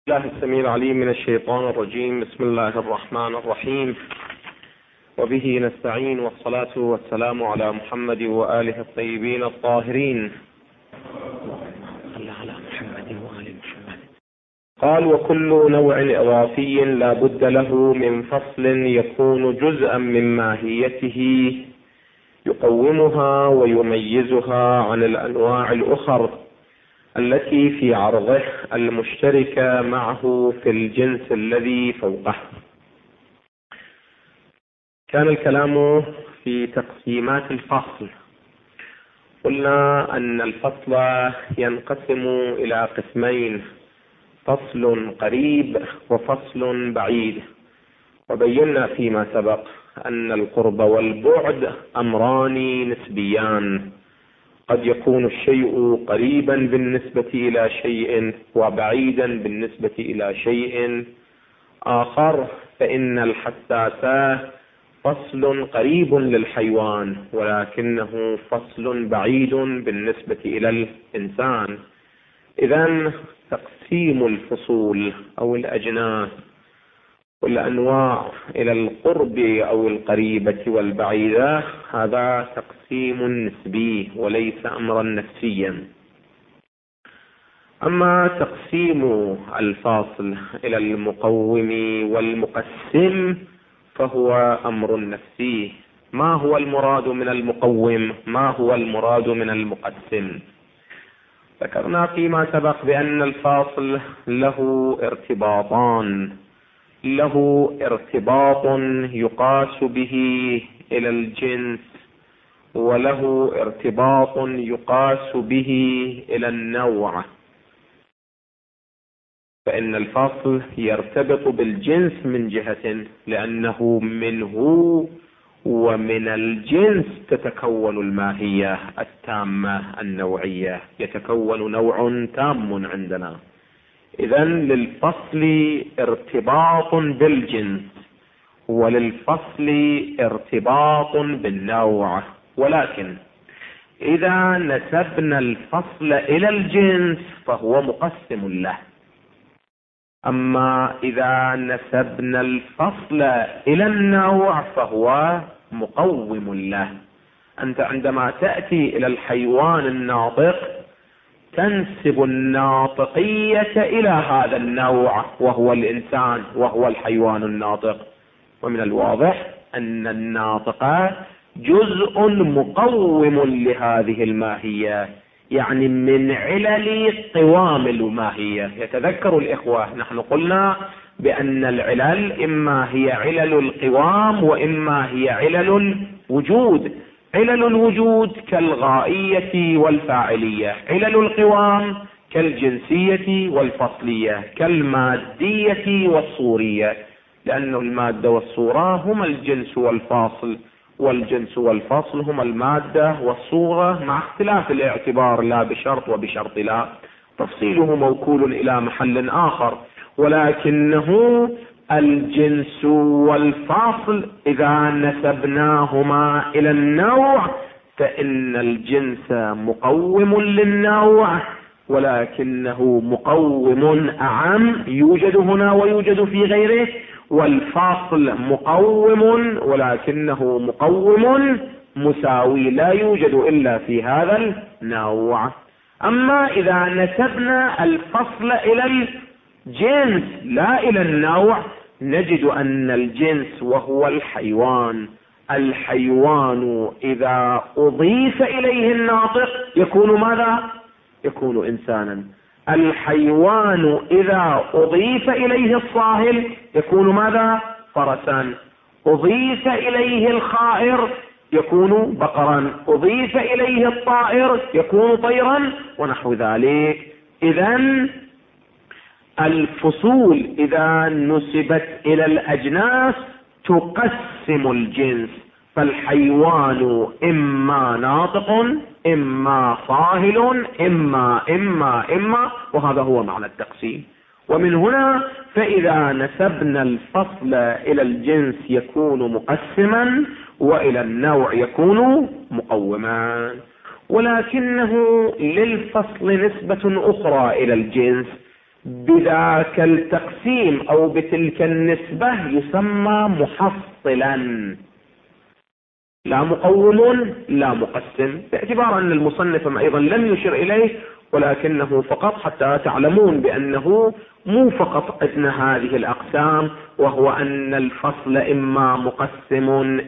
الله السميع العليم من الشيطان الرجيم. بسم الله الرحمن الرحيم، وبه نستعين، والصلاة والسلام على محمد وآله الطيبين الطاهرين. قال: وكل نوع إضافي لا بد له من فصل يكون جزءا من ماهيته يقومها ويميزها عن الأنواع الأخر التي في عرضه المشتركة معه في الجنس الذي فوقه. كان الكلام في تقسيمات الفصل. قلنا أن الفصل ينقسم إلى قسمين: فصل قريب وفصل بعيد. وبينا فيما سبق أن القرب والبعد أمران نسبيان، قد يكون الشيء قريبا بالنسبة إلى شيء وبعيدا بالنسبة إلى شيء آخر. فإن الحساسة فصل قريب للحيوان ولكنه فصل بعيد بالنسبة إلى الإنسان. إذن تقسيم الفصول أو الأجناس والأنواع إلى القرب أو القريبة والبعيدة هذا تقسيم نسبي وليس أمرا نفسيا. أما تقسيم الفاصل إلى المقوم والمقسم فهو أمر نفسي. ما هو المراد من المقوم؟ ما هو المراد من المقسم؟ ذكرنا فيما سبق بأن الفاصل له ارتباطان: له ارتباط يقاس به إلى الجنس، وله ارتباط يقاس به إلى النوع. فإن الفاصل يرتبط بالجنس من جهة، لأنه منه ومن الجنس تتكون الماهية التامة النوعية، يتكون نوع تام عندنا. إذن للفصل ارتباط بالجنس وللفصل ارتباط بالنوع، ولكن إذا نسبنا الفصل إلى الجنس فهو مقسم له. أما إذا نسبنا الفصل إلى النوع فهو مقوم له. أنت عندما تأتي إلى الحيوان الناطق تنسب الناطقية إلى هذا النوع وهو الإنسان وهو الحيوان الناطق، ومن الواضح أن الناطق جزء مقوم لهذه الماهية، يعني من علل قوام الماهية. يتذكر الإخوة نحن قلنا بأن العلل إما هي علل القوام وإما هي علل الوجود. علل الوجود كالغائية والفاعلية، علل القوام كالجنسية والفصلية، كالمادية والصورية، لأن المادة والصورة هما الجنس والفاصل، والجنس والفصل هما المادة والصورة مع اختلاف الاعتبار، لا بشرط وبشرط لا، تفصيله موكول إلى محل آخر. ولكنه الجنس والفاصل إذا نسبناهما إلى النوع فإن الجنس مقوم للنوع، ولكنه مقوم أعم يوجد هنا ويوجد في غيره، والفاصل مقوم ولكنه مقوم مساوي لا يوجد إلا في هذا النوع. أما إذا نسبنا الفصل إلى الجنس لا إلى النوع نجد أن الجنس وهو الحيوان إذا أضيف إليه الناطق يكون ماذا؟ يكون إنسانا. الحيوان إذا أضيف إليه الصاهل يكون ماذا؟ فرسا. أضيف إليه الخائر يكون بقرا. أضيف إليه الطائر يكون طيرا، ونحو ذلك. إذن الفصول إذا نسبت إلى الأجناس تقسم الجنس، فالحيوان إما ناطق إما صاهل إما، وهذا هو معنى التقسيم. ومن هنا فإذا نسبنا الفصل إلى الجنس يكون مقسما وإلى النوع يكون مقوما. ولكنه للفصل نسبة أخرى إلى الجنس، بذاك التقسيم أو بتلك النسبة يسمى محصلا، لا مقوم لا مقسم، باعتبار أن المصنف أيضا لم يشر إليه، ولكنه فقط حتى تعلمون بأنه مو فقط أن هذه الأقسام، وهو أن الفصل إما مقسم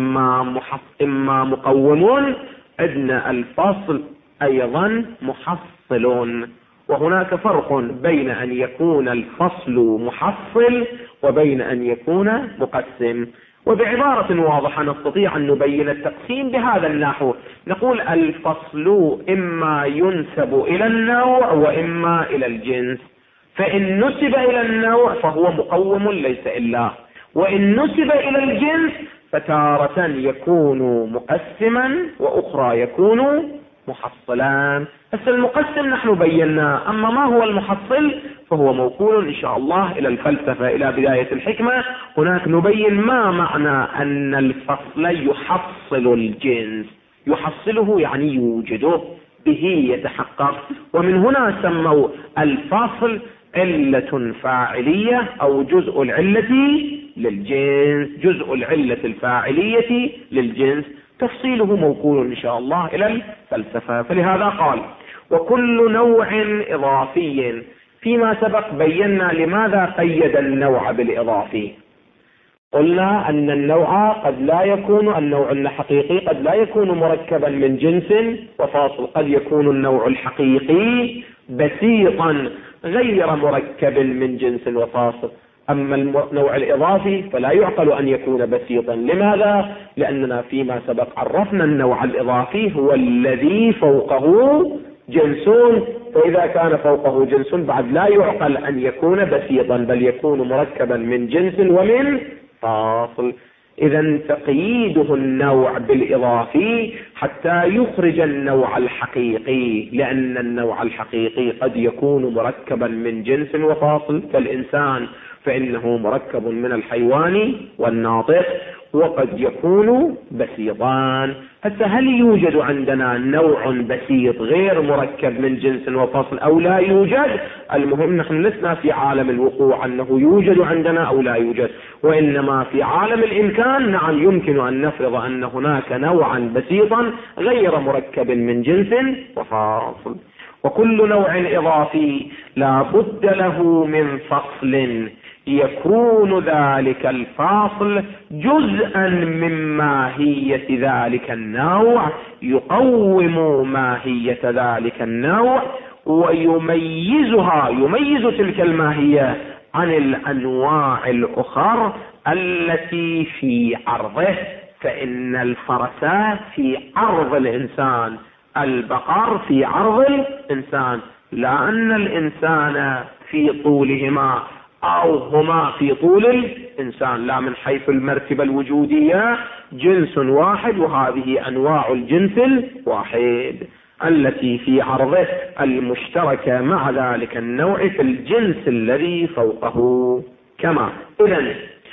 إما مقوم، أن الفصل أيضا محصل. وهناك فرق بين أن يكون الفصل محصل وبين أن يكون مقسم. وبعبارة واضحة نستطيع أن نبين التقسيم بهذا النحو، نقول الفصل إما ينسب إلى النوع وإما إلى الجنس، فإن نسب إلى النوع فهو مقوم ليس إلا، وإن نسب إلى الجنس فتارة يكون مقسما وأخرى يكون محصلان. بس المقسم نحن بينا، أما ما هو المحصل فهو موكول إن شاء الله إلى الفلسفة إلى بداية الحكمة. هناك نبين ما معنى أن الفصل يحصل الجنس، يحصله يعني يوجده به يتحقق، ومن هنا سموا الفصل علة فاعلية أو جزء العلة للجنس، جزء العلة الفاعلية للجنس، تفصيله موكول إن شاء الله إلى الفلسفة. فلهذا قال وكل نوع إضافي. فيما سبق بينا لماذا قيد النوع بالإضافي. قلنا أن النوع قد لا يكون، النوع الحقيقي قد لا يكون مركبا من جنس وفاصل، قد يكون النوع الحقيقي بسيطا غير مركب من جنس وفاصل. أما النوع الإضافي فلا يعقل أن يكون بسيطا. لماذا؟ لأننا فيما سبق عرفنا النوع الإضافي هو الذي فوقه جنس، فإذا كان فوقه جنس بعد لا يعقل أن يكون بسيطا، بل يكون مركبا من جنس ومن فاصل. إذا تقييده النوع بالإضافي حتى يخرج النوع الحقيقي، لأن النوع الحقيقي قد يكون مركبا من جنس وفاصل، كالإنسان فإنه مركب من الحيوان والناطق، وقد يكون بسيطان. حتى هل يوجد عندنا نوع بسيط غير مركب من جنس وفصل أو لا يوجد؟ المهم نحن لسنا في عالم الوقوع أنه يوجد عندنا أو لا يوجد، وإنما في عالم الإمكان نعم يمكن أن نفرض أن هناك نوعا بسيطا غير مركب من جنس وفاصل. وكل نوع إضافي لا بد له من فصل يكون ذلك الفاصل جزءا من ماهية ذلك النوع، يقوم ماهية ذلك النوع ويميزها، يميز تلك الماهية عن الأنواع الأخرى التي في عرضه. فإن الفرس في عرض الإنسان، البقر في عرض الإنسان، لا أن الإنسان في طولهما أو هما في طول الإنسان، لا، من حيث المرتبة الوجودية جنس واحد، وهذه أنواع الجنس الواحد التي في عرضه المشتركة مع ذلك النوع في الجنس الذي فوقه. كما إذن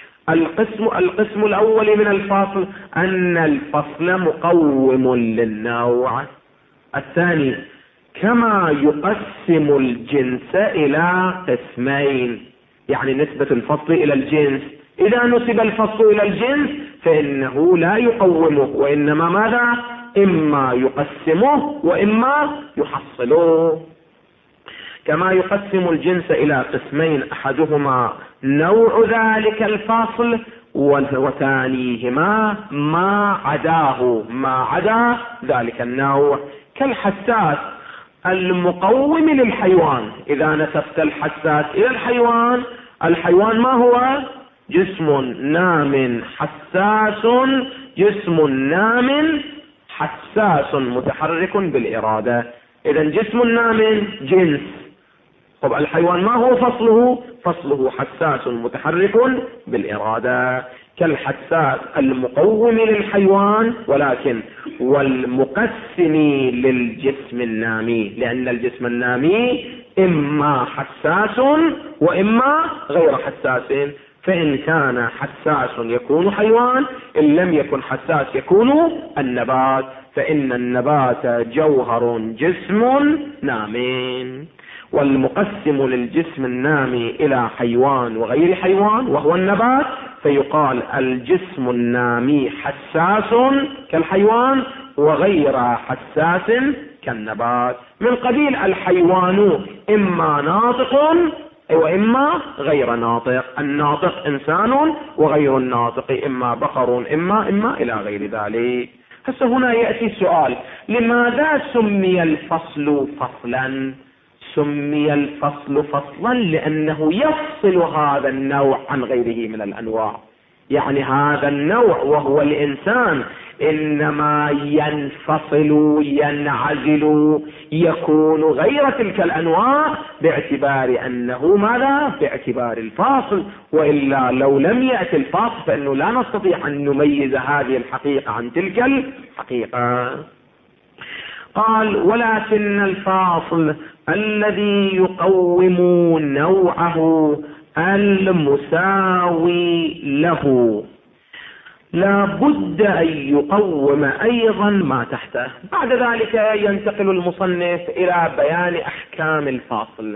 القسم الأول من الفصل أن الفصل مقوم للنوع. الثاني كما يقسم الجنس إلى قسمين، يعني نسبة الفصل إلى الجنس، إذا نسب الفصل إلى الجنس فإنه لا يقومه، وإنما ماذا؟ إما يقسمه وإما يحصله. كما يقسم الجنس إلى قسمين أحدهما نوع ذلك الفاصل وثانيهما ما عدا ذلك النوع، كالحساس المقوم للحيوان. إذا نسبت الحساس إلى الحيوان، الحيوان ما هو؟ جسم نام حساس، جسم نام حساس متحرك بالإرادة. إذا جسم نام جنس. طب الحيوان ما هو فصله؟ فصله حساس متحرك بالإرادة، كالحساس المقوم للحيوان ولكن والمقسم للجسم النامي، لأن الجسم النامي إما حساس وإما غير حساس. فإن كان حساس يكون حيوان، إن لم يكن حساس يكون النبات، فإن النبات جوهر جسم نام. والمقسم للجسم النامي إلى حيوان وغير حيوان وهو النبات، فيقال الجسم النامي حساس كالحيوان وغير حساس كالنبات. من قبيل الحيوان إما ناطق وإما غير ناطق، الناطق إنسان وغير الناطق إما بقر إما إلى غير ذلك. هسه هنا يأتي السؤال: لماذا سمي الفصل فصلا؟ سمي الفصل فصلا لأنه يفصل هذا النوع عن غيره من الأنواع. يعني هذا النوع وهو الإنسان إنما ينفصل ينعزل يكون غير تلك الأنواع باعتبار أنه ماذا؟ باعتبار الفاصل، وإلا لو لم يأتي الفاصل فإنه لا نستطيع أن نميز هذه الحقيقة عن تلك الحقيقة. قال: ولكن الفاصل الذي يقوم نوعه المساوي له لا بد أن يقوم أيضا ما تحته. بعد ذلك ينتقل المصنف إلى بيان أحكام الفاصل.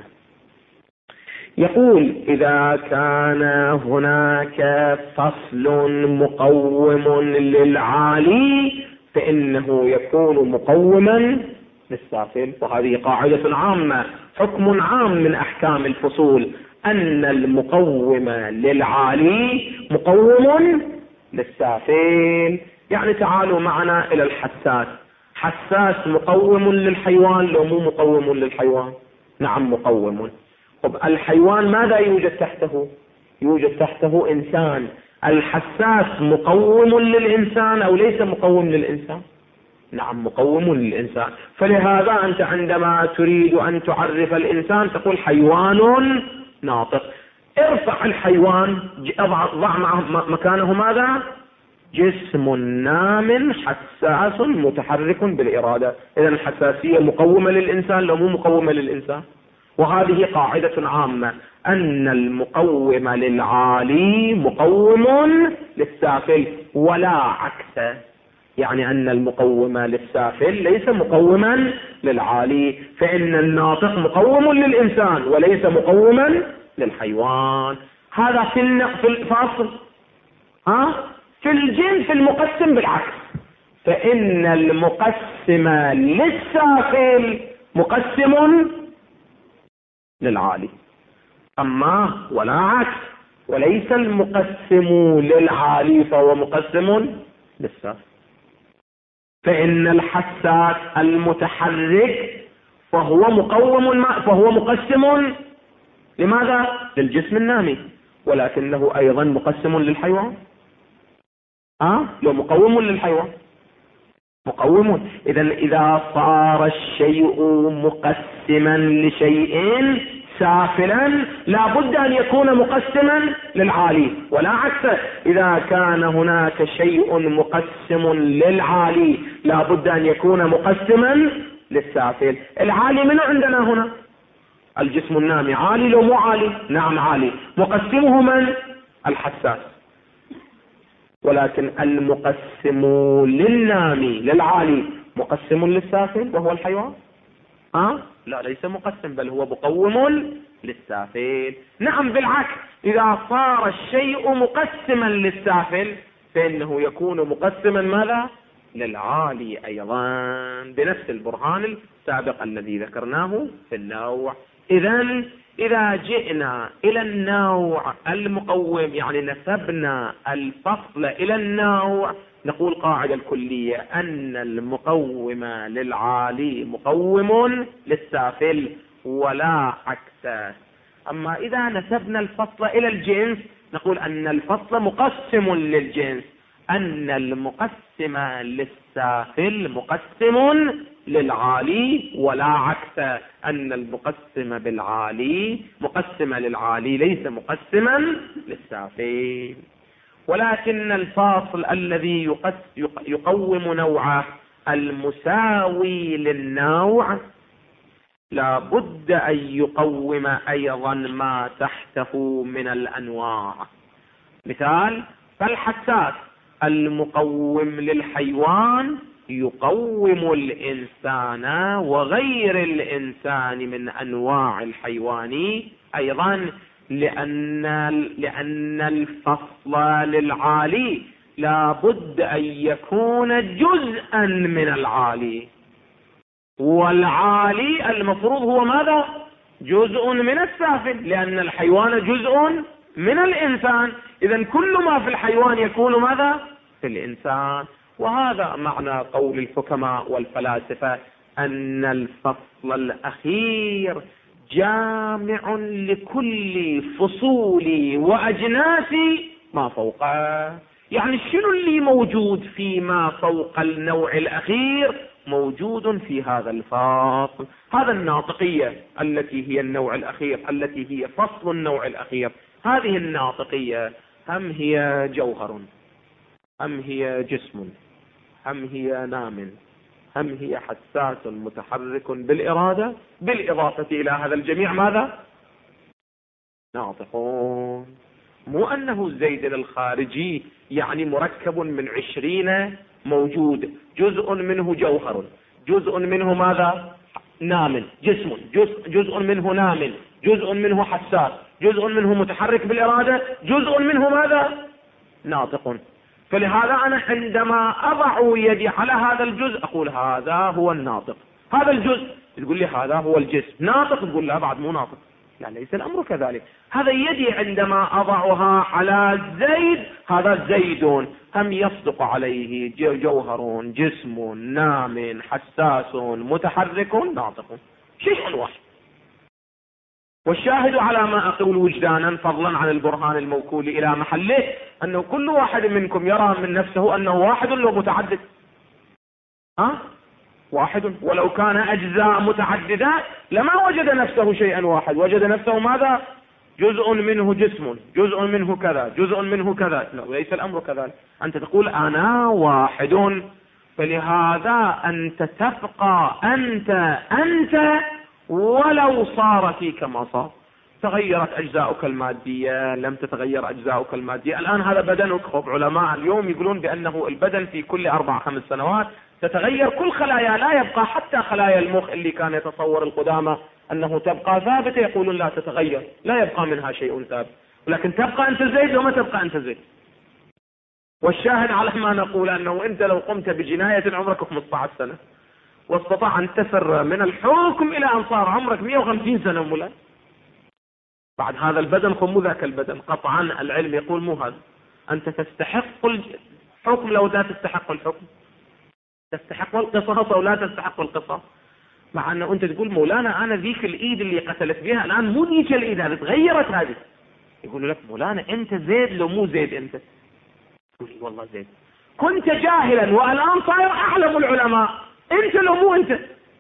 يقول: إذا كان هناك فصل مقوم للعالي فإنه يكون مقوما للسافل. وهذه قاعدة عامة، حكم عام من أحكام الفصول، أن المقوم للعالي مقوم للسافل. يعني تعالوا معنا إلى الحساس. حساس مقوم للحيوان لو مو مقوم للحيوان؟ نعم مقوم. طب الحيوان ماذا يوجد تحته؟ يوجد تحته إنسان. الحساس مقوم للإنسان أو ليس مقوم للإنسان؟ نعم مقوم للإنسان. فلهذا أنت عندما تريد أن تعرف الإنسان تقول حيوان ناطق. ارفع الحيوان، ضع مكانه ماذا؟ جسم نام حساس متحرك بالإرادة. إذن الحساسية مقومة للإنسان لو مو مقومة للإنسان. وهذه قاعدة عامة، أن المقوم للعالي مقوم للسافل ولا عكسه. يعني أن المقوم للسافل ليس مقوما للعالي، فإن الناطق مقوم للإنسان وليس مقوما للحيوان. هذا في الفاصل. في الجنس المقسم بالعكس، فإن المقسم للسافل مقسم للعالي، أما ولا عكس. وليس المقسم للعالي فهو مقسم للسافل. فإن الحساس المتحرك فهو مقسم لماذا؟ للجسم النامي، ولكنه أيضا مقسم للحيوان. لو مقوم للحيوان مقوم. إذا صار الشيء مقسما لشيء سافلا لا بد أن يكون مقسما للعالي ولا عكسه. إذا كان هناك شيء مقسم للعالي لا بد أن يكون مقسما للسافل. العالي من عندنا هنا؟ الجسم النامي عالي لو مو عالي؟ نعم عالي. مقسمه من؟ الحساس. ولكن المقسم للنامي للعالي مقسم للسافل وهو الحيوان؟ لا، ليس مقسم، بل هو مقوم للسافل. نعم بالعكس، إذا صار الشيء مقسما للسافل فإنه يكون مقسما ماذا؟ للعالي أيضا، بنفس البرهان السابق الذي ذكرناه في النوع. إذا جئنا إلى النوع المقوم، يعني نسبنا الفصل إلى النوع، نقول قاعدة الكلية أن المقوم للعالي مقوم للسافل ولا عكسه. أما إذا نسبنا الفصل إلى الجنس نقول أن الفصل مقسم للجنس، أن المقسم للسافل مقسم للعالي ولا عكسه، أن المقسم بالعالي مقسم للعالي ليس مقسما للسافل. ولكن الفاصل الذي يقوم نوعه المساوي للنوع لا بد أن يقوم أيضا ما تحته من الأنواع. مثال: فالحساس المقوم للحيوان يقوم الإنسان وغير الإنسان من أنواع الحيوان أيضا، لأن الفصل للعالي لا بد أن يكون جزءا من العالي، والعالي المفروض هو ماذا؟ جزء من السافل، لأن الحيوان جزء من الإنسان. إذن كل ما في الحيوان يكون ماذا؟ في الإنسان. وهذا معنى قول الحكماء والفلاسفة أن الفصل الأخير جامع لكل فصول وأجناس ما فوقه. يعني شنو اللي موجود فيما فوق النوع الأخير موجود في هذا الفصل. هذا الناطقية التي هي النوع الأخير، التي هي فصل النوع الأخير، هذه الناطقية هم هي جوهر، هم هي جسم، هم هي نام، هم هي حساس متحرك بالإرادة، بالإضافة إلى هذا الجميع ماذا؟ ناطقون. مو أنه الزيد الخارجي يعني مركب من 20 موجود، جزء منه جوهر، جزء منه ماذا؟ نام، جسم، جزء منه نام، جزء منه حساس، جزء منه متحرك بالإرادة، جزء منه ماذا؟ ناطق. فلهذا أنا عندما أضع يدي على هذا الجزء أقول هذا هو الناطق. هذا الجزء تقول لي هذا هو الجسم. ناطق تقول لا بعد مو ناطق. لا، ليس الأمر كذلك. هذا يدي عندما أضعها على زيد، هذا زيد هم يصدق عليه جوهر، جسم، نام، حساس، متحرك، ناطق، شيء واحد. والشاهد على ما أقول وجدانا فضلا عن البرهان الموكول إلى محله أنه كل واحد منكم يرى من نفسه أنه واحد لو متعدد. واحد، ولو كان أجزاء متعددة لما وجد نفسه شيئا واحد، وجد نفسه ماذا؟ جزء منه جسم، جزء منه كذا، جزء منه كذا. لا، ليس الأمر كذلك. أنت تقول أنا واحد، فلهذا أنت تبقى أنت ولو صار فيك ما صار. تغيرت أجزاؤك المادية، لم تتغير أجزاؤك المادية. الآن هذا بدنك. خب علماء اليوم يقولون بأنه البدن في كل 4-5 سنوات تتغير كل خلايا، لا يبقى حتى خلايا المخ اللي كان يتصور القدامى أنه تبقى ثابتة، يقولون لا تتغير، لا يبقى منها شيء ثابت، ولكن تبقى أنت زيد وما تبقى أنت زيد. والشاهد على ما نقول أنه أنت لو قمت بجناية عمرك 15 سنة واستطاع أن تفر من الحكم إلى أن صار عمرك 150 سنة مولا، بعد هذا البدن مو ذاك البدن. قطعا العلم يقول مو هذا. أنت تستحق الحكم لو لا تستحق الحكم، تستحق القصاص أو لا تستحق القصاص. مع أنه أنت تقول مولانا أنا ذيك الإيد اللي قتلت بها الآن مو ذيك الإيد، هذه تغيرت هذه. يقول لك مولانا أنت زيد لو مو زيد أنت. تقول والله زيد. كنت جاهلا والآن صاير أعلم العلماء، أنت لو مو أنت.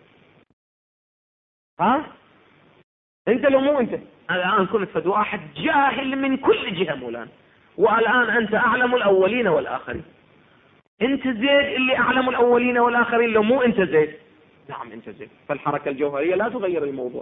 أنت لو مو أنت. الآن كنت فد واحد جاهل من كل جهة مولانا، والآن أنت أعلم الأولين والآخرين. أنت زيد اللي أعلم الأولين والآخرين لو مو أنت زيد. نعم أنت زيد. فالحركة الجوهرية لا تغير الموضوع.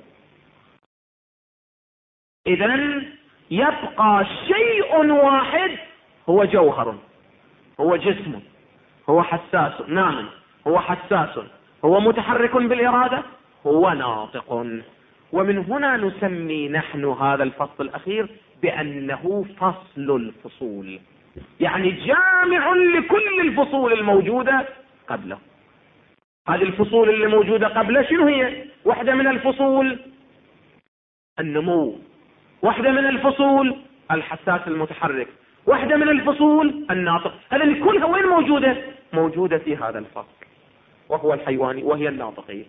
إذن يبقى شيء واحد هو جوهر، هو جسم، هو حساس، نام، هو حساس، هو متحرك بالإرادة، هو ناطق. ومن هنا نسمي نحن هذا الفصل الأخير بأنه فصل الفصول، يعني جامع لكل الفصول الموجودة قبله. هذه الفصول اللي موجودة قبله شنو هي؟ واحدة من الفصول النمو، واحدة من الفصول الحساس المتحرك، واحدة من الفصول الناطق. هذه كلها وين موجودة؟ موجودة في هذا الفصل، وهو الحيواني، وهي الناطقية.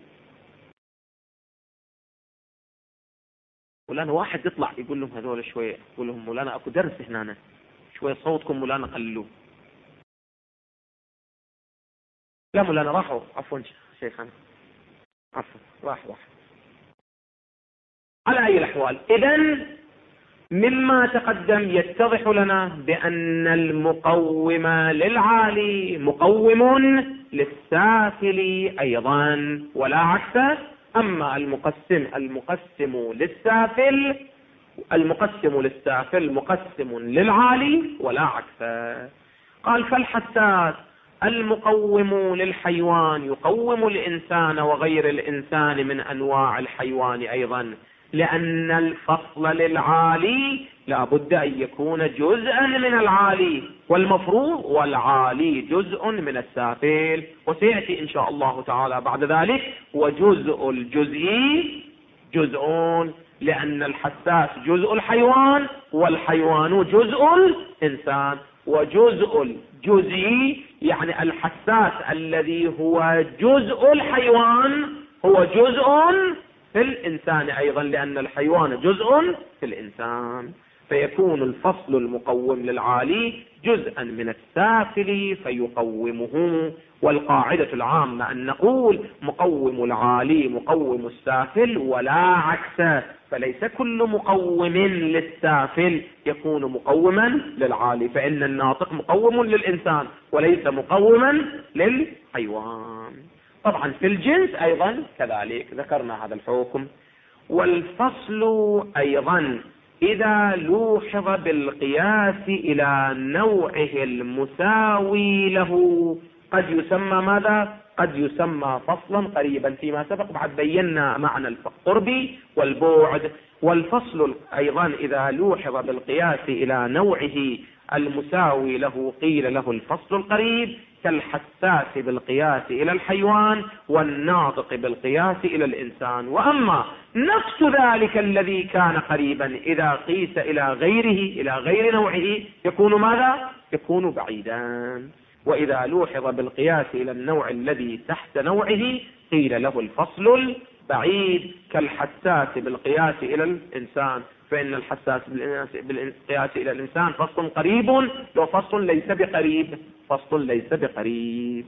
مولانا واحد يطلع يقول لهم هذول شوية، يقول لهم مولانا اكو درس هنا، شوية صوتكم مولانا قللوه. لا مولانا راحوا، عفوا شيخنا، عفوا راح. على أي الأحوال، إذن مما تقدم يتضح لنا بأن المقوم للعالي مقوم للسافل أيضا ولا عكس. أما المقسم للسافل مقسم للعالي ولا عكس. قال فالحساس المقوم للحيوان يقوم الإنسان وغير الإنسان من أنواع الحيوان أيضا، لأن الفصل للعالي لا بد أن يكون جزءا من العالي، والمفروض والعالي جزء من السافل، وسيأتي إن شاء الله تعالى بعد ذلك وجزء الجزئي جزء، لأن الحساس جزء الحيوان والحيوان جزء الإنسان، وجزء الجزئي يعني الحساس الذي هو جزء الحيوان هو جزء في الإنسان أيضا، لأن الحيوان جزء في الإنسان، فيكون الفصل المقوم للعالي جزءا من السافل فيقومه. والقاعدة العامة أن نقول مقوم العالي مقوم السافل ولا عكسه، فليس كل مقوم للسافل يكون مقوما للعالي، فإن الناطق مقوم للإنسان وليس مقوما للحيوان. طبعا في الجنس أيضا كذلك ذكرنا هذا الحكم. والفصل أيضا إذا لوحظ بالقياس إلى نوعه المساوي له قد يسمى ماذا؟ قد يسمى فصلا قريبا. فيما سبق بعد بينا معنى القرب والبعد. والفصل أيضا إذا لوحظ بالقياس إلى نوعه المساوي له قيل له الفصل القريب، كالحساس بالقياس إلى الحيوان والناطق بالقياس إلى الإنسان. وأما نفس ذلك الذي كان قريبا إذا قيس إلى غيره إلى غير نوعه يكون ماذا؟ يكون بعيدا. وإذا لوحظ بالقياس إلى النوع الذي تحت نوعه قيل له الفصل البعيد، كالحساس بالقياس إلى الإنسان، فإن الحساس بالقياس إلى الإنسان فصل قريب وفصل ليس بقريب، فصل ليس بقريب.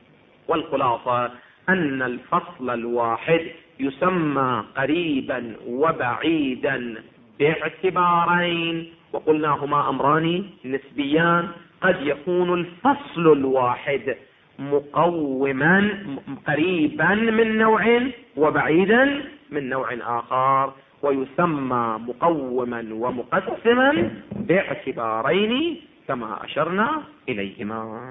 والخلاصة أن الفصل الواحد يسمى قريبا وبعيدا باعتبارين، وقلناهما أمران نسبيان. قد يكون الفصل الواحد مقوما قريبا من نوع وبعيدا من نوع آخر، ويسمى مقوما ومقسما باعتبارين كما أشرنا إليهما.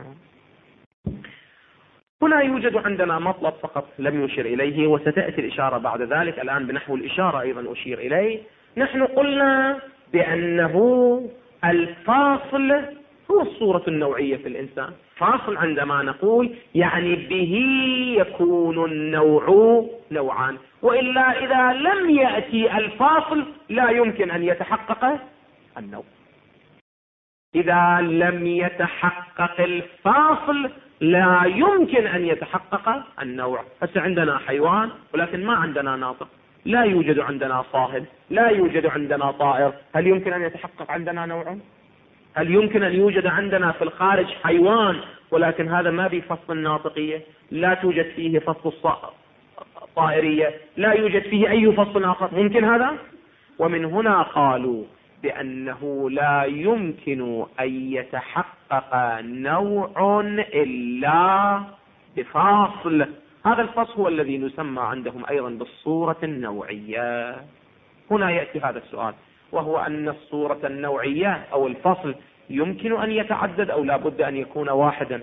هنا يوجد عندنا مطلب فقط لم يشر إليه، وستأتي الإشارة بعد ذلك. الآن بنحو الإشارة أيضا أشير إليه. نحن قلنا بأنه الفاصل هو الصورة النوعية في الإنسان. فاصل عندما نقول يعني به يكون النوع نوعان، وإلا إذا لم يأتي الفاصل لا يمكن أن يتحقق النوع. إذا لم يتحقق الفاصل لا يمكن أن يتحقق النوع. هسه عندنا حيوان ولكن ما عندنا ناطق، لا يوجد عندنا صاهل، لا يوجد عندنا طائر، هل يمكن أن يتحقق عندنا نوع؟ هل يمكن أن يوجد عندنا في الخارج حيوان ولكن هذا ما به فصل الناطقية، لا توجد فيه فصل الطائرية، لا يوجد فيه أي فصل آخر؟ ممكن هذا؟ ومن هنا قالوا بأنه لا يمكن أن يتحقق نوع إلا بفاصل. هذا الفصل هو الذي نسمى عندهم أيضا بالصورة النوعية. هنا يأتي هذا السؤال، وهو أن الصورة النوعية أو الفصل يمكن أن يتعدد أو لا بد أن يكون واحدا؟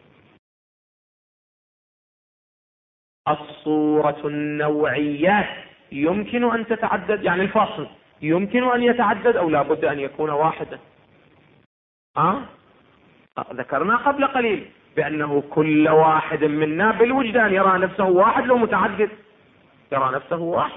الصورة النوعية يمكن أن تتعدد، يعني الفصل يمكن أن يتعدد أو لا بد أن يكون واحدا؟ ذكرنا قبل قليل بأنه كل واحد منا بالوجدان يرى نفسه واحد لو متعدد، يرى نفسه واحد.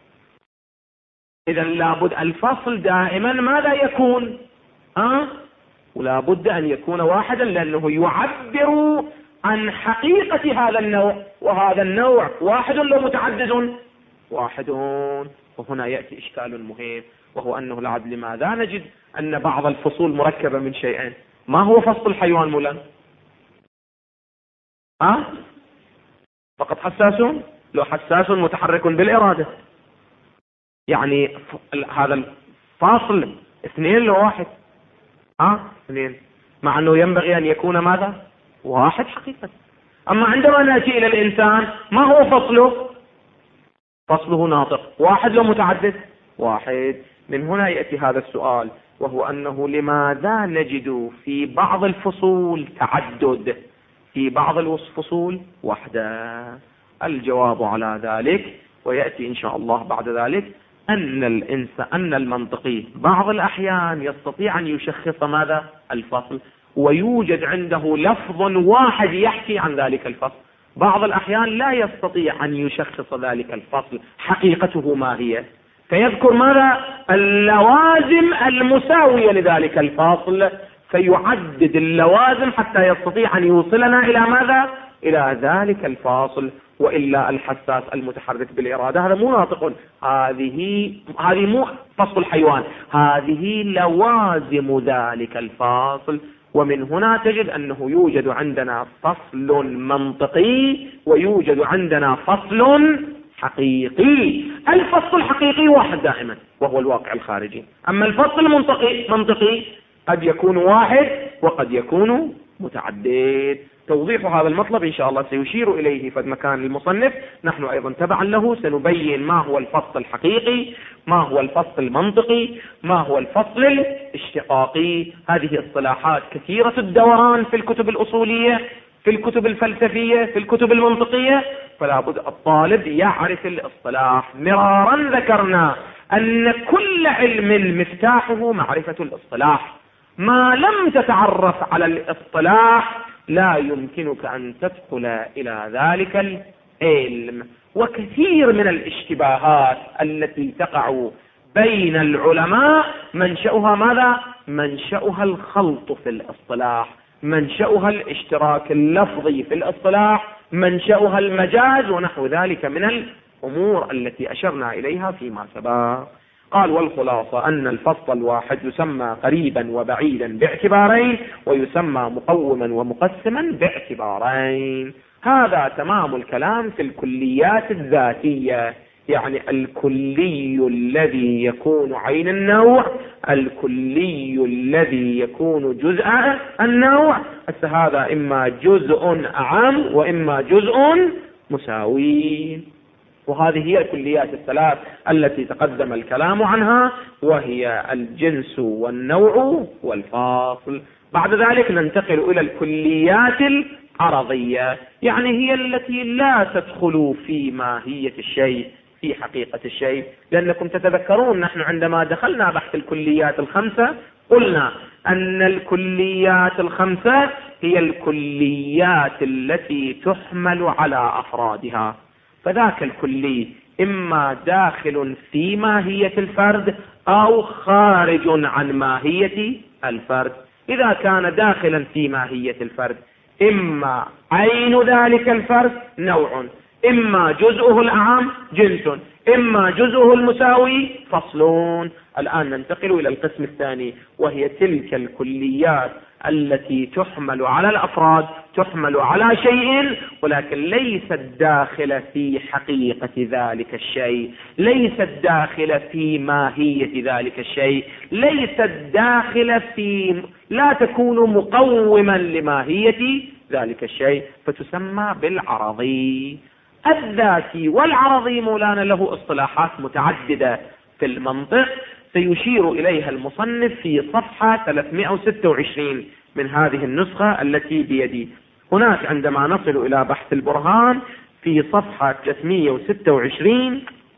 إذا لابد الفصل دائما ماذا يكون؟ ولا بد أن يكون واحدا، لأنه يعبر عن حقيقة هذا النوع، وهذا النوع واحد لو متعدد واحد. وهنا يأتي إشكال مهم، وهو أنه العدل لماذا نجد أن بعض الفصول مركبة من شيئين؟ ما هو فصل الحيوان مولا؟ فقط حساس؟ لو حساس متحرك بالإرادة، يعني هذا الفاصل 2 ل1 2، مع أنه ينبغي أن يكون ماذا؟ واحد حقيقة. أما عندما نأتي إلى الإنسان ما هو فصله؟ فصله ناطق، واحد لو متعدد واحد. من هنا يأتي هذا السؤال، وهو أنه لماذا نجد في بعض الفصول تعدد، في بعض الفصول وحده. الجواب على ذلك، ويأتي إن شاء الله بعد ذلك، أن المنطقي بعض الأحيان يستطيع أن يشخص ماذا؟ الفصل، ويوجد عنده لفظ واحد يحكي عن ذلك الفصل. بعض الأحيان لا يستطيع أن يشخص ذلك الفصل حقيقته ما هي، فيذكر ماذا؟ اللوازم المساوية لذلك الفصل، فيعدد اللوازم حتى يستطيع أن يوصلنا إلى ماذا؟ إلى ذلك الفاصل. وإلا الحساس المتحرك بالإرادة هذا مو ناطق، هذه مو فصل الحيوان، هذه لوازم ذلك الفاصل. ومن هنا تجد أنه يوجد عندنا فصل منطقي ويوجد عندنا فصل حقيقي. الفصل الحقيقي واحد دائما وهو الواقع الخارجي، أما الفصل المنطقي قد يكون واحد وقد يكون متعدد. توضيح هذا المطلب إن شاء الله سيشير إليه في مكان المصنف. نحن أيضا تبعا له سنبين ما هو الفصل الحقيقي، ما هو الفصل المنطقي، ما هو الفصل الاشتقاقي. هذه اصطلاحات كثيرة الدوران في الكتب الأصولية، في الكتب الفلسفية، في الكتب المنطقية، فلا بد الطالب يعرف الاصطلاح. مرارا ذكرنا أن كل علم مفتاحه معرفة الاصطلاح. ما لم تتعرف على الاصطلاح لا يمكنك أن تدخل إلى ذلك العلم. وكثير من الاشتباهات التي تقع بين العلماء منشأها ماذا؟ منشأها الخلط في الاصطلاح، منشأها الاشتراك اللفظي في الاصطلاح، منشأها المجاز ونحو ذلك من الأمور التي أشرنا إليها فيما سبق. قال: والخلاصة أن الفصل الواحد يسمى قريبا وبعيدا باعتبارين، ويسمى مقوما ومقسما باعتبارين. هذا تمام الكلام في الكليات الذاتية، يعني الكلي الذي يكون عين النوع، الكلي الذي يكون جزء النوع. هذا إما جزء أعم وإما جزء مساوي. وهذه هي الكليات الثلاث التي تقدم الكلام عنها، وهي الجنس والنوع والفاصل. بعد ذلك ننتقل إلى الكليات العرضية، يعني هي التي لا تدخل في ماهية الشيء، في حقيقة الشيء. لأنكم تتذكرون نحن عندما دخلنا بحث الكليات الخمسة قلنا أن الكليات الخمسة هي الكليات التي تحمل على أفرادها. فذاك الكلي إما داخل في ماهية الفرد أو خارج عن ماهية الفرد. إذا كان داخلا في ماهية الفرد إما عين ذلك الفرد نوع، إما جزءه الأعم جنس، إما جزءه المساوي فصلون. الآن ننتقل إلى القسم الثاني، وهي تلك الكليات التي تحمل على الأفراد، تحمل على شيء ولكن ليست داخلة في حقيقة ذلك الشيء، ليست داخلة في ماهية ذلك الشيء، ليست داخلة في، لا تكون مقوما لماهية ذلك الشيء، فتسمى بالعرضي. الذاتي والعرضي مولانا له اصطلاحات متعددة في المنطق سيشير إليها المصنف في صفحة 326 من هذه النسخة التي بيدي. هناك عندما نصل إلى بحث البرهان في صفحة 326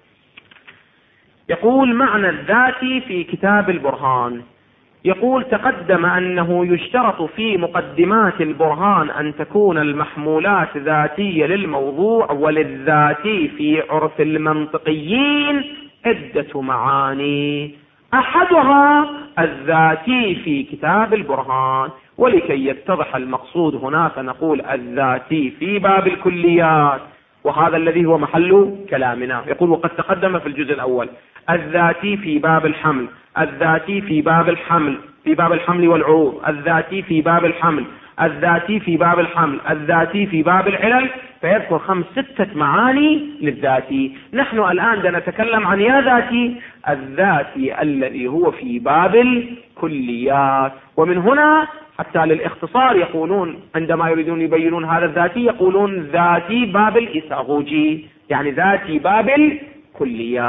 يقول: معنى الذاتي في كتاب البرهان. يقول: تقدم أنه يشترط في مقدمات البرهان أن تكون المحمولات ذاتية للموضوع، وللذاتي في عرف المنطقيين عدة معاني، أحدها الذاتي في كتاب البرهان. ولكي يتضح المقصود هنا فنقول الذاتي في باب الكليات، وهذا الذي هو محل كلامنا. يقول: وقد تقدم في الجزء الأول الذاتي في باب الحمل، الذاتي في باب الحمل، في باب الحمل والعروض، الذاتي في باب الحمل، الذاتي في باب الحمل، الذاتي في باب العلل، فيذكر 5-6 معاني للذاتي. نحن الآن نتكلم عن يا ذاتي، الذاتي الذي هو في باب الكليات. ومن هنا حتى للاختصار يقولون عندما يريدون يبينون هذا الذاتي يقولون ذاتي باب الإساغوجي، يعني ذاتي باب الكليات.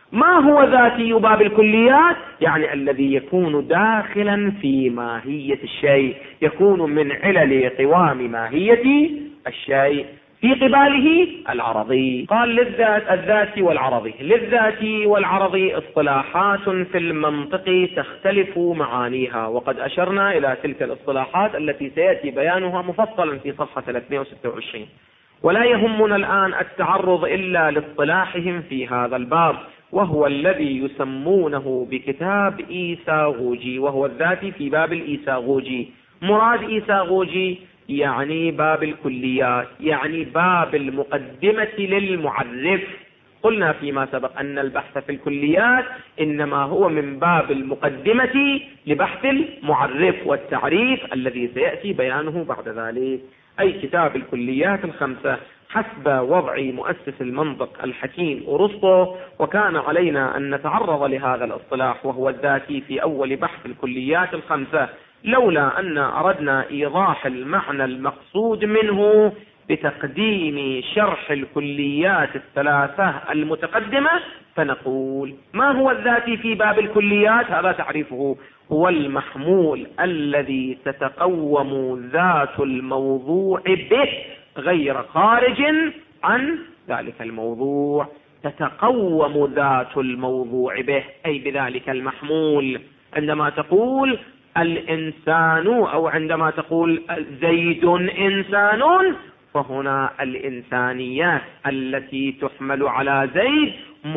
ما هو ذاتي باب الكليات؟ يعني الذي يكون داخلا في ماهية الشيء، يكون من علل قوام ماهية الشيء، في قباله العرضي. قال للذات الذاتي والعرضي. للذاتي والعرضي اصطلاحات في المنطق تختلف معانيها، وقد أشرنا إلى تلك الاصطلاحات التي سيأتي بيانها مفصلا في صفحة 326، ولا يهمنا الآن التعرض إلا لاصطلاحهم في هذا الباب، وهو الذي يسمونه بكتاب إيساغوجي، وهو الذاتي في باب الإيساغوجي. مراد إيساغوجي يعني باب الكليات، يعني باب المقدمة للمعرف. قلنا فيما سبق أن البحث في الكليات إنما هو من باب المقدمة لبحث المعرف والتعريف الذي سيأتي بيانه بعد ذلك، أي كتاب الكليات الخمسة حسب وضع مؤسس المنطق الحكيم أرسطو. وكان علينا أن نتعرض لهذا الاصطلاح وهو الذاتي في أول بحث الكليات الخمسة، لولا أن أردنا إيضاح المعنى المقصود منه بتقديم شرح الكليات الثلاثة المتقدمة، فنقول ما هو الذاتي في باب الكليات؟ هذا تعريفه: هو المحمول الذي تتقوم ذات الموضوع به غير خارج عن ذلك الموضوع. تتقوم ذات الموضوع به أي بذلك المحمول. عندما تقول الإنسان أو عندما تقول زيد إنسان، فهنا الإنسانيات التي تحمل على زيد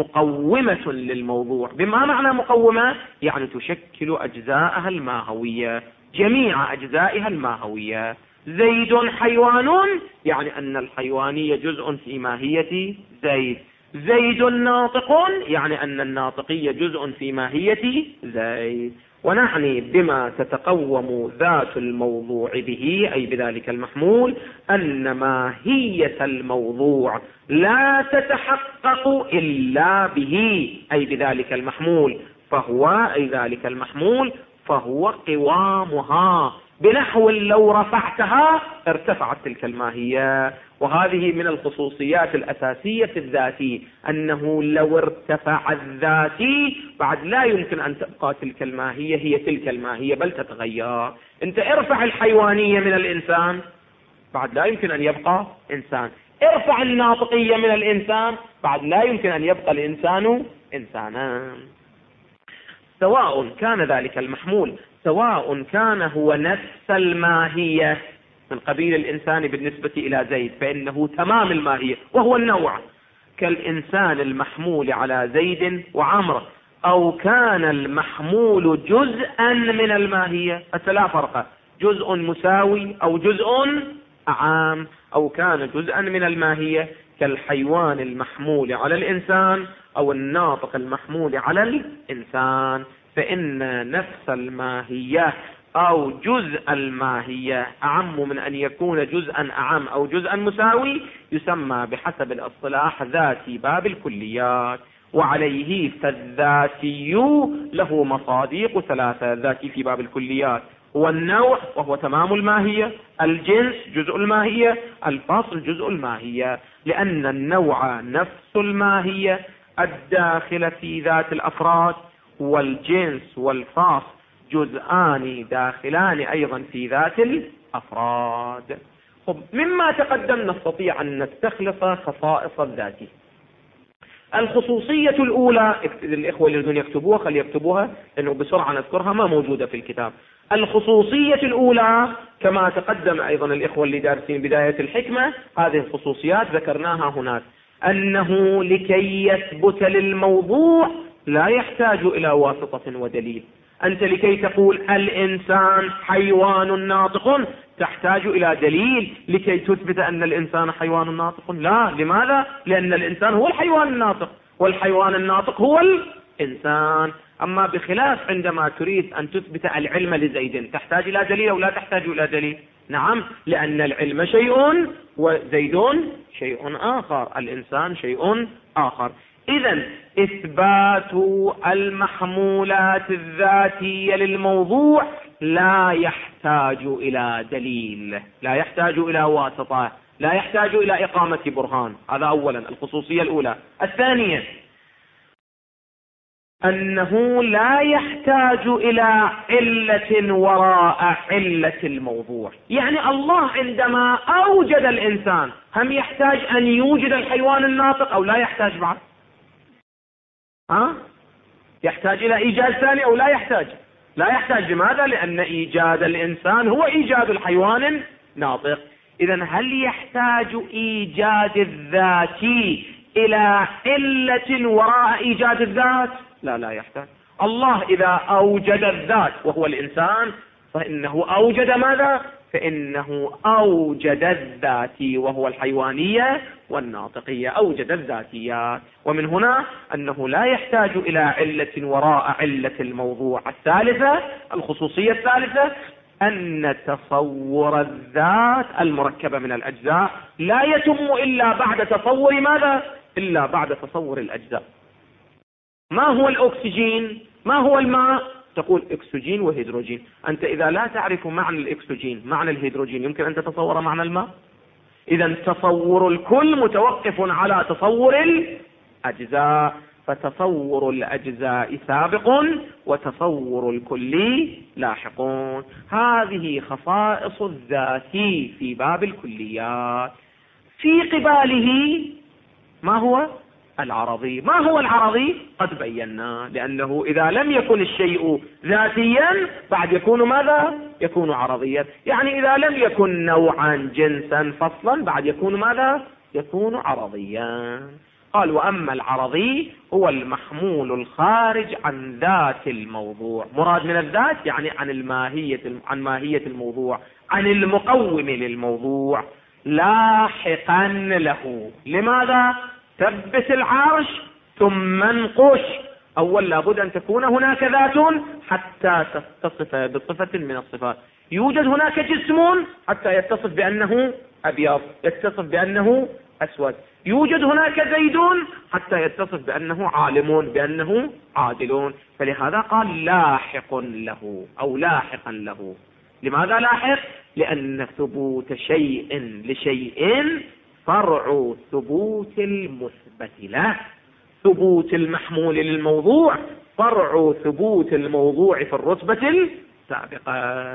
مقومة للموضوع. بما معنى مقومة؟ يعني تشكل أجزاءها الماهوية، جميع أجزائها الماهوية. زيد حيوان، يعني أن الحيوانية جزء في ماهية زيد. زيد ناطق، يعني أن الناطقية جزء في ماهية زيد. ونعني بما تتقوم ذات الموضوع به أي بذلك المحمول أن ماهية الموضوع لا تتحقق إلا به أي بذلك المحمول، فهو أي ذلك المحمول فهو قوامها، بنحو لو رفعتها ارتفعت تلك الماهية. وهذه من الخصوصيات الأساسية في الذاتي، أنه لو ارتفع الذاتي بعد لا يمكن أن تبقى تلك الماهية هي تلك الماهية، بل تتغير. أنت ارفع الحيوانية من الإنسان بعد لا يمكن أن يبقى إنسان، ارفع الناطقية من الإنسان بعد لا يمكن أن يبقى الإنسان إنسانا. سواء كان ذلك المحمول، سواء كان هو نفس الماهية من قبيل الإنسان بالنسبة إلى زيد فإنه تمام الماهية وهو النوع، كالإنسان المحمول على زيد وعمر، أو كان المحمول جزءا من الماهية، لا فرق، جزء مساوي أو جزء أعام، أو كان جزءا من الماهية كالحيوان المحمول على الإنسان أو الناطق المحمول على الإنسان، فإن نفس الماهية أو جزء الماهية أعم من أن يكون جزءا أعم أو جزءا مساوي، يسمى بحسب الاصطلاح ذاتي باب الكليات. وعليه فالذاتي له مصادق ثلاثة. الذاتي في باب الكليات هو النوع وهو تمام الماهية، الجنس جزء الماهية، الفصل جزء الماهية، لأن النوع نفس الماهية الداخلة في ذات الأفراد، والجنس والفصل جزءان داخلان أيضا في ذات الأفراد. مما تقدم نستطيع أن نستخلص خصائص الذات. الخصوصية الأولى، الإخوة اللي يريدون يكتبوها خلي يكتبوها لأنه بسرعة نذكرها ما موجودة في الكتاب. الخصوصية الأولى كما تقدم أيضا الإخوة اللي دارسين بداية الحكمة، هذه الخصوصيات ذكرناها هناك، أنه لكي يثبت للموضوع لا يحتاج إلى واسطة ودليل. أنت لكي تقول الإنسان حيوان ناطق تحتاج إلى دليل لكي تثبت أن الإنسان حيوان ناطق؟ لا. لماذا؟ لأن الإنسان هو الحيوان الناطق والحيوان الناطق هو الإنسان. أما بخلاف عندما تريد أن تثبت العلم لزيد تحتاج إلى دليل أو لا تحتاج إلى دليل؟ نعم، لأن العلم شيء وزيد شيء آخر، الإنسان شيء آخر. إذن إثبات المحمولات الذاتية للموضوع لا يحتاج إلى دليل، لا يحتاج إلى واسطة، لا يحتاج إلى إقامة برهان. هذا أولا الخصوصية الأولى. الثانية أنه لا يحتاج إلى علة وراء علة الموضوع. يعني الله عندما أوجد الإنسان هم يحتاج أن يوجد الحيوان الناطق أو لا يحتاج بعد؟ يحتاج إلى إيجاد ثاني أو لا يحتاج؟ لا يحتاج. لماذا؟ لأن إيجاد الإنسان هو إيجاد الحيوان الناطق. إذن هل يحتاج إيجاد الذات إلى علة وراء إيجاد الذات؟ لا يحتاج. الله إذا أوجد الذات وهو الإنسان فإنه أوجد ماذا؟ فإنه أوجد الذاتي وهو الحيوانية والناطقية، أوجد الذاتيات. ومن هنا أنه لا يحتاج إلى علة وراء علة الموضوع. الثالثة، الخصوصية الثالثة، أن تصور الذات المركبة من الأجزاء لا يتم إلا بعد تصور ماذا؟ إلا بعد تصور الأجزاء. ما هو الأكسجين؟ ما هو الماء؟ تقول أكسجين وهيدروجين. أنت إذا لا تعرف معنى الأكسجين معنى الهيدروجين يمكن أن تتصور معنى الماء؟ إذا تصور الكل متوقف على تصور الأجزاء، فتصور الأجزاء سابق وتصور الكل لاحق. هذه خصائص الذات في باب الكليات. في قباله ما هو العرضي. ما هو العرضي؟ قد بينا، لأنه إذا لم يكن الشيء ذاتيا بعد يكون ماذا؟ يكون عرضيا. يعني إذا لم يكن نوعا جنسا فصلا بعد يكون ماذا؟ يكون عرضيا. قال وأما العرضي هو المحمول الخارج عن ذات الموضوع. مراد من الذات يعني عن ماهية الموضوع، عن المقوم للموضوع، لاحقا له. لماذا؟ ثبت العرش ثم انقش. أول لابد أن تكون هناك ذات حتى تتصف بصفة من الصفات. يوجد هناك جسم حتى يتصف بأنه أبيض، يتصف بأنه أسود. يوجد هناك زيدون حتى يتصف بأنه عالمون، بأنه عادلون. فلهذا قال لاحق له أو لاحقا له. لماذا لاحق؟ لأن ثبوت شيء لشيء فرع ثبوت المثبت له. ثبوت المحمول للموضوع فرع ثبوت الموضوع في الرتبة السابقة.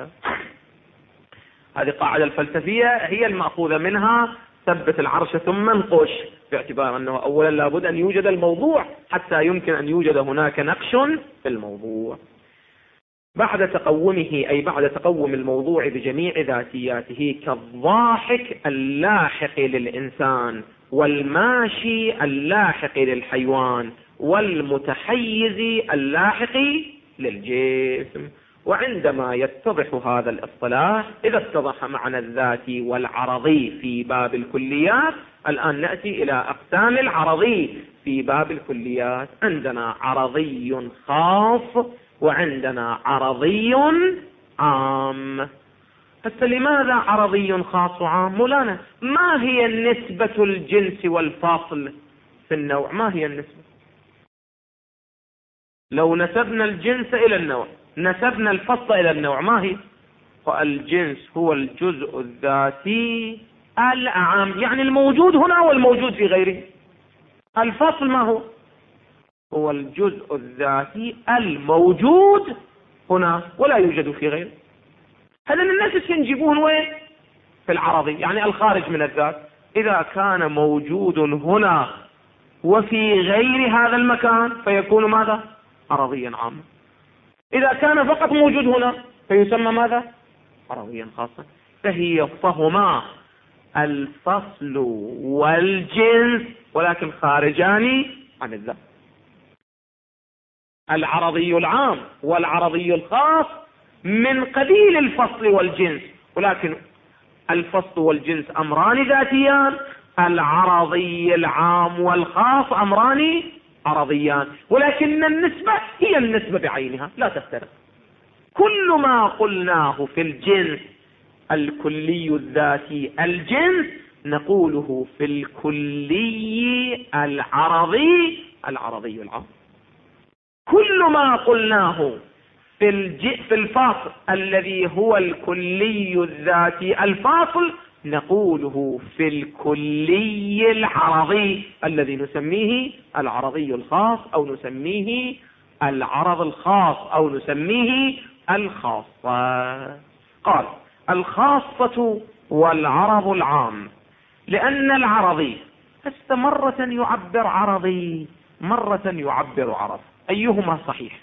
هذه قاعدة الفلسفية هي المأخوذة منها ثبت العرش ثم انقش، باعتبار أنه أولا لابد أن يوجد الموضوع حتى يمكن أن يوجد هناك نقش في الموضوع. بعد تقومه أي بعد تقوم الموضوع بجميع ذاتياته كالضاحك اللاحق للإنسان والماشي اللاحق للحيوان والمتحيز اللاحق للجسم. وعندما يتضح هذا الاصطلاح، إذا اتضح معنى الذاتي والعرضي في باب الكليات، الآن نأتي إلى أقسام العرضي في باب الكليات. عندنا عرضي خاص وعندنا عرضي عام. هسه لماذا عرضي خاص وعام؟ مولانا ما هي النسبة الجنس والفاصل في النوع؟ ما هي النسبة؟ لو نسبنا الجنس إلى النوع نسبنا الفصل إلى النوع ما هي؟ الجنس هو الجزء الذاتي الأعم، يعني الموجود هنا والموجود في غيره. الفصل ما هو؟ هو الجزء الذاتي الموجود هنا ولا يوجد في غيره. هذا الناس ينجبون وين؟ في العرضي، يعني الخارج من الذات. إذا كان موجود هنا وفي غير هذا المكان فيكون ماذا؟ عرضيا عاما. إذا كان فقط موجود هنا فيسمى ماذا؟ عرضيا خاصا. فهما الفصل والجنس ولكن خارجان عن الذات. العرضي العام والعرضي الخاص من قبيل الفصل والجنس، ولكن الفصل والجنس أمران ذاتيان، العرضي العام والخاص أمران عرضيان، ولكن النسبة هي النسبة بعينها لا تختلف. كل ما قلناه في الجنس الكلي الذاتي الجنس نقوله في الكلي العرضي العام. كل ما قلناه في الفاصل الذي هو الكلي الذاتي الفاصل نقوله في الكلي العرضي الذي نسميه العرضي الخاص أو نسميه العرض الخاص أو نسميه الخاصة. قال الخاصة والعرض العام، لأن العرضي مرة يعبر عرضي، مرة يعبر عرض، أيهما صحيح؟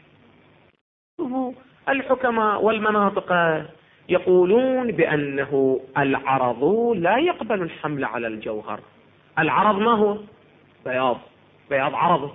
الحكماء والمناطق يقولون بأنه العرض لا يقبل الحمل على الجوهر. العرض ما هو؟ بياض، بياض عرض،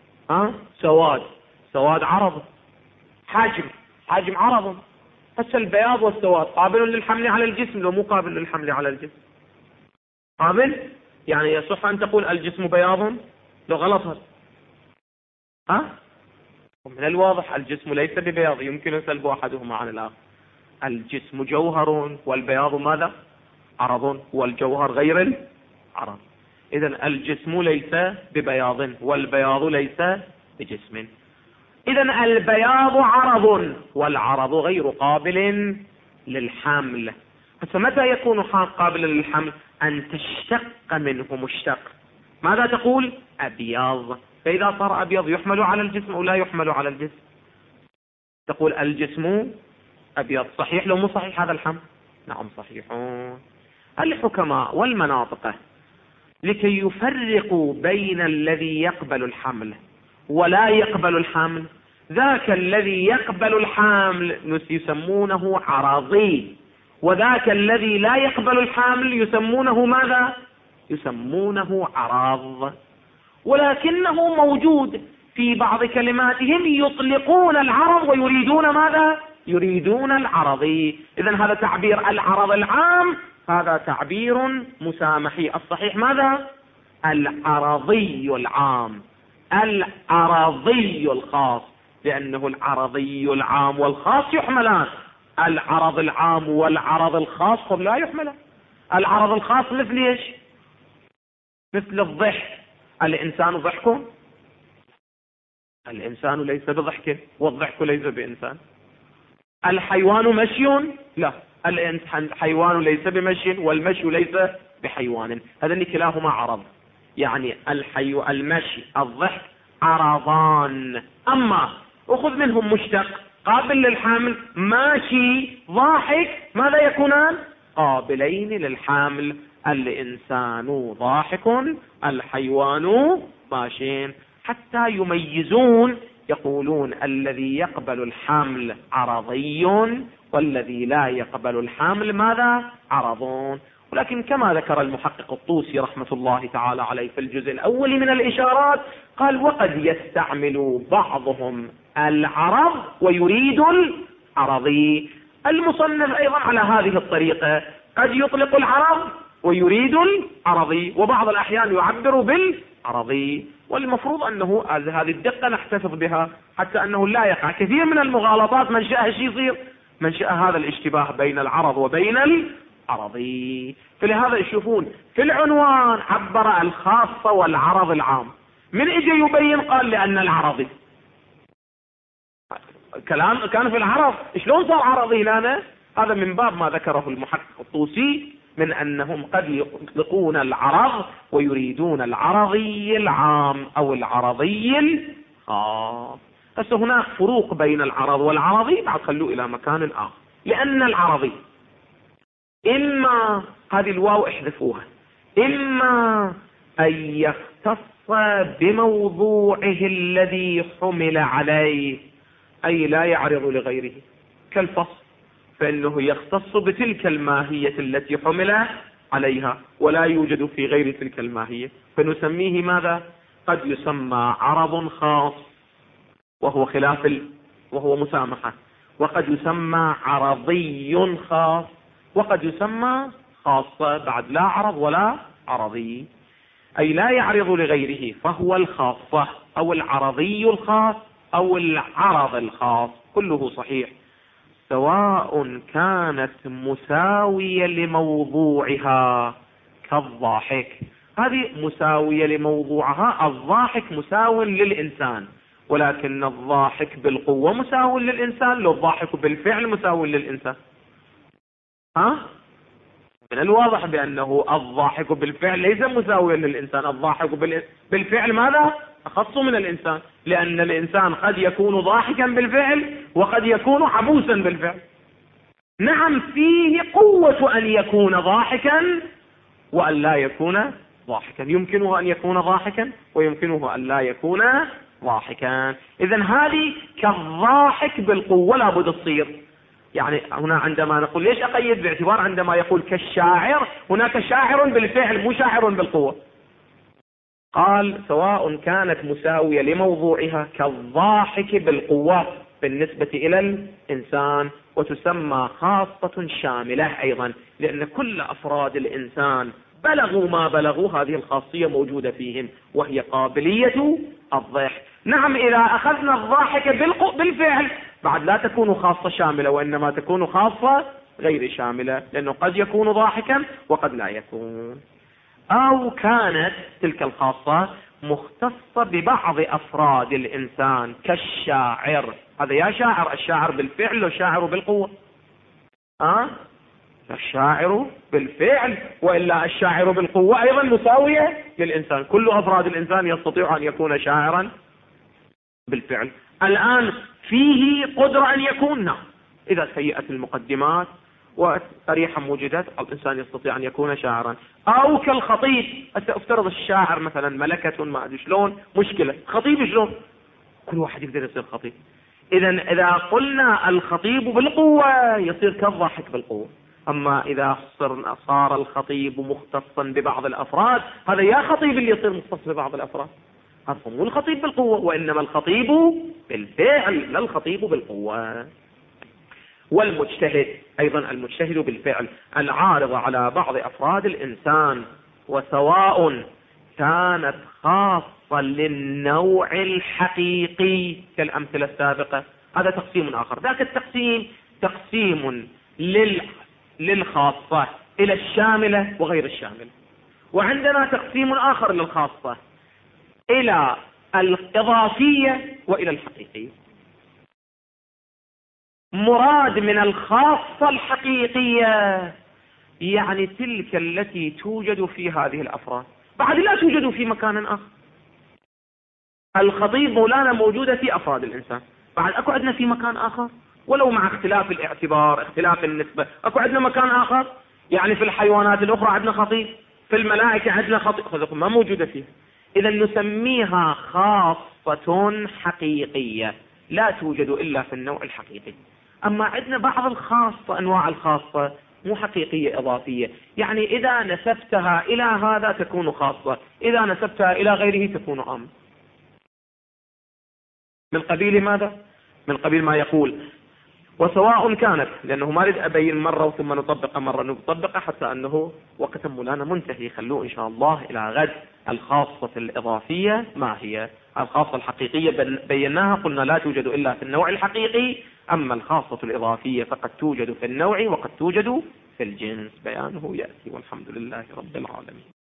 سواد عرض، حجم عرض. هسه البياض والسواد قابل للحمل على الجسم لو مو قابل للحمل على الجسم؟ قابل، يعني يصح أن تقول الجسم بياض لو غلط هذا؟ من الواضح الجسم ليس ببياض، يمكن سلب أحدهما عن الآخر. الجسم جوهر والبياض ماذا؟ عرض، والجوهر غير العرض. إذن الجسم ليس ببياض والبياض ليس بجسم. إذن البياض عرض والعرض غير قابل للحمل. فمتى يكون قابلا للحمل؟ أن تشتق منه مشتق. ماذا تقول؟ أبيض. فإذا صار أبيض يحمل على الجسم أو لا يحمل على الجسم؟ تقول الجسم أبيض. صحيح لو مو صحيح هذا الحمل؟ نعم صحيحون. الحكماء والمناطق لكي يفرقوا بين الذي يقبل الحمل ولا يقبل الحمل، ذاك الذي يقبل الحمل يسمونه عرضي، وذاك الذي لا يقبل الحمل يسمونه ماذا؟ يسمونه عرض. ولكنه موجود في بعض كلماتهم يطلقون العرض ويريدون ماذا؟ يريدون العرضي. إذن هذا تعبير العرض العام، هذا تعبير مسامحي. الصحيح ماذا؟ العرضي العام، العرضي الخاص، لأنه العرضي العام والخاص يحملان. العرض العام والعرض الخاص لا يحملان. العرض الخاص مثل ايش؟ مثل الضحك. الإنسان ضحك؟ الإنسان ليس بضحك والضحك ليس بإنسان. الحيوان مشي؟ لا، الحيوان ليس بمشي والمشي ليس بحيوان. هذين كلاهما عرض، يعني المشي الضحك عرضان. أما أخذ منهم مشتق قابل للحمل، ماشي ضاحك، ماذا يكونان؟ قابلين للحمل. الإنسان ضاحك، الحيوان ماشين. حتى يميزون يقولون الذي يقبل الحمل عرضي والذي لا يقبل الحمل ماذا؟ عرضون. ولكن كما ذكر المحقق الطوسي رحمة الله تعالى عليه في الجزء الأول من الإشارات، قال وقد يستعمل بعضهم العرض ويريد العرضي. المصنف أيضا على هذه الطريقة، قد يطلق العرض ويريد العرضي، وبعض الأحيان يعبر بالعرضي. والمفروض أنه هذه الدقة نحتفظ بها حتى أنه لا يقع كثير من المغالطات منشأها شيء يصير، منشأ هذا الاشتباه بين العرض وبين العرضي. فلهذا يشوفون في العنوان عبر الخاصة والعرض العام. من اجى يبين قال لأن العرضي كلام كان في العرض، شلون صار عرضي لنا؟ هذا من باب ما ذكره المحقق الطوسي من أنهم قد يطلقون العرض ويريدون العرضي العام أو العرضي الخاص. بس هناك فروق بين العرض والعرضي، بعد خلوه إلى مكان آخر. لأن العرضي إما، هذه الواو احذفوها، إما أن يختص بموضوعه الذي حمل عليه، أي لا يعرض لغيره، كالفصل، فإنه يختص بتلك الماهية التي حمل عليها ولا يوجد في غير تلك الماهية، فنسميه ماذا؟ قد يسمى عرض خاص وهو وهو مسامحة، وقد يسمى عرضي خاص، وقد يسمى خاصة بعد لا عرض ولا عرضي، أي لا يعرض لغيره، فهو الخاصة أو العرضي الخاص أو العرض الخاص، كله صحيح، سواء كانت مساوية لموضوعها كالضاحك. هذه مساوية لموضوعها، الضاحك مساو للإنسان، ولكن الضاحك بالقوة مساو للإنسان، لو الضاحك بالفعل مساو للإنسان. من الواضح بأنه الضاحك بالفعل ليس مساويا للإنسان، الضاحك بالفعل ماذا؟ أخص من الإنسان، لأن الإنسان قد يكون ضاحكا بالفعل وقد يكون عبوسا بالفعل. نعم فيه قوة أن يكون ضاحكا وأن لا يكون ضاحكا، يمكنه أن يكون ضاحكا ويمكنه أن لا يكون ضاحكا. إذن هذه كالضاحك بالقوة لابد تصير. يعني هنا عندما نقول ليش أقيد باعتبار عندما يقول كالشاعر، هناك شاعر بالفعل مو شاعر بالقوة. قال سواء كانت مساوية لموضوعها كالضاحك بالقوة بالنسبة إلى الإنسان، وتسمى خاصة شاملة أيضا، لأن كل أفراد الإنسان بلغوا ما بلغوا هذه الخاصية موجودة فيهم، وهي قابلية الضحك. نعم إذا أخذنا الضاحك بالفعل بعد لا تكون خاصة شاملة، وإنما تكون خاصة غير شاملة، لأنه قد يكون ضاحكا وقد لا يكون. أو كانت تلك الخاصة مختصة ببعض أفراد الإنسان كالشاعر. هذا يا شاعر، الشاعر بالفعل والشاعر بالقوة. الشاعر بالفعل، وإلا الشاعر بالقوة أيضا مساوية للإنسان. كل أفراد الإنسان يستطيع أن يكون شاعرا بالفعل. الآن فيه قدرة أن يكون، نعم، إذا سيئت المقدمات وطريحة وجدت الإنسان يستطيع أن يكون شاعرا. أو كالخطيب، افترض الشاعر مثلا ملكة ما أدري شلون، مشكلة، خطيب شلون؟ كل واحد يقدر يصير خطيب. إذا قلنا الخطيب بالقوة يصير كالضاحك بالقوة. أما إذا صار الخطيب مختصا ببعض الأفراد، هذا يا خطيب اللي يصير مختص ببعض الأفراد، هذا مو الخطيب بالقوة، وإنما الخطيب بالفعل لا الخطيب بالقوة. والمجتهد أيضا، المجتهد بالفعل العارض على بعض أفراد الإنسان، وسواء كانت خاصة للنوع الحقيقي كالأمثلة السابقة. هذا تقسيم آخر. ذاك التقسيم تقسيم للخاصة إلى الشاملة وغير الشاملة. وعندنا تقسيم آخر للخاصة إلى الإضافية وإلى الحقيقية. مراد من الخاصة الحقيقية يعني تلك التي توجد في هذه الأفراد، بعد لا توجد في مكان آخر. الخطيب مولانا موجودة في أفراد الإنسان، بعد أكو عندنا في مكان آخر، ولو مع اختلاف الاعتبار، اختلاف النسبة، أكو عندنا مكان آخر. يعني في الحيوانات الأخرى عندنا خطيب، في الملائكة عندنا خطيب، ما موجودة فيها. إذا نسميها خاصة حقيقية لا توجد إلا في النوع الحقيقي. أما عندنا بعض الخاصة، أنواع الخاصة مو حقيقية إضافية، يعني إذا نسبتها إلى هذا تكون خاصة، إذا نسبتها إلى غيره تكون عام. من قبيل ماذا؟ من قبيل ما يقول وسواء كانت، لأنه ما أريد أبين مرة ثم نطبق مرة، نطبق حتى أنه وقت مولانا منتهي. خلوه إن شاء الله إلى غد. الخاصة الإضافية ما هي؟ الخاصة الحقيقية بيناها، قلنا لا توجد إلا في النوع الحقيقي. أما الخاصة الإضافية فقد توجد في النوع وقد توجد في الجنس. بيانه يأتي، والحمد لله رب العالمين.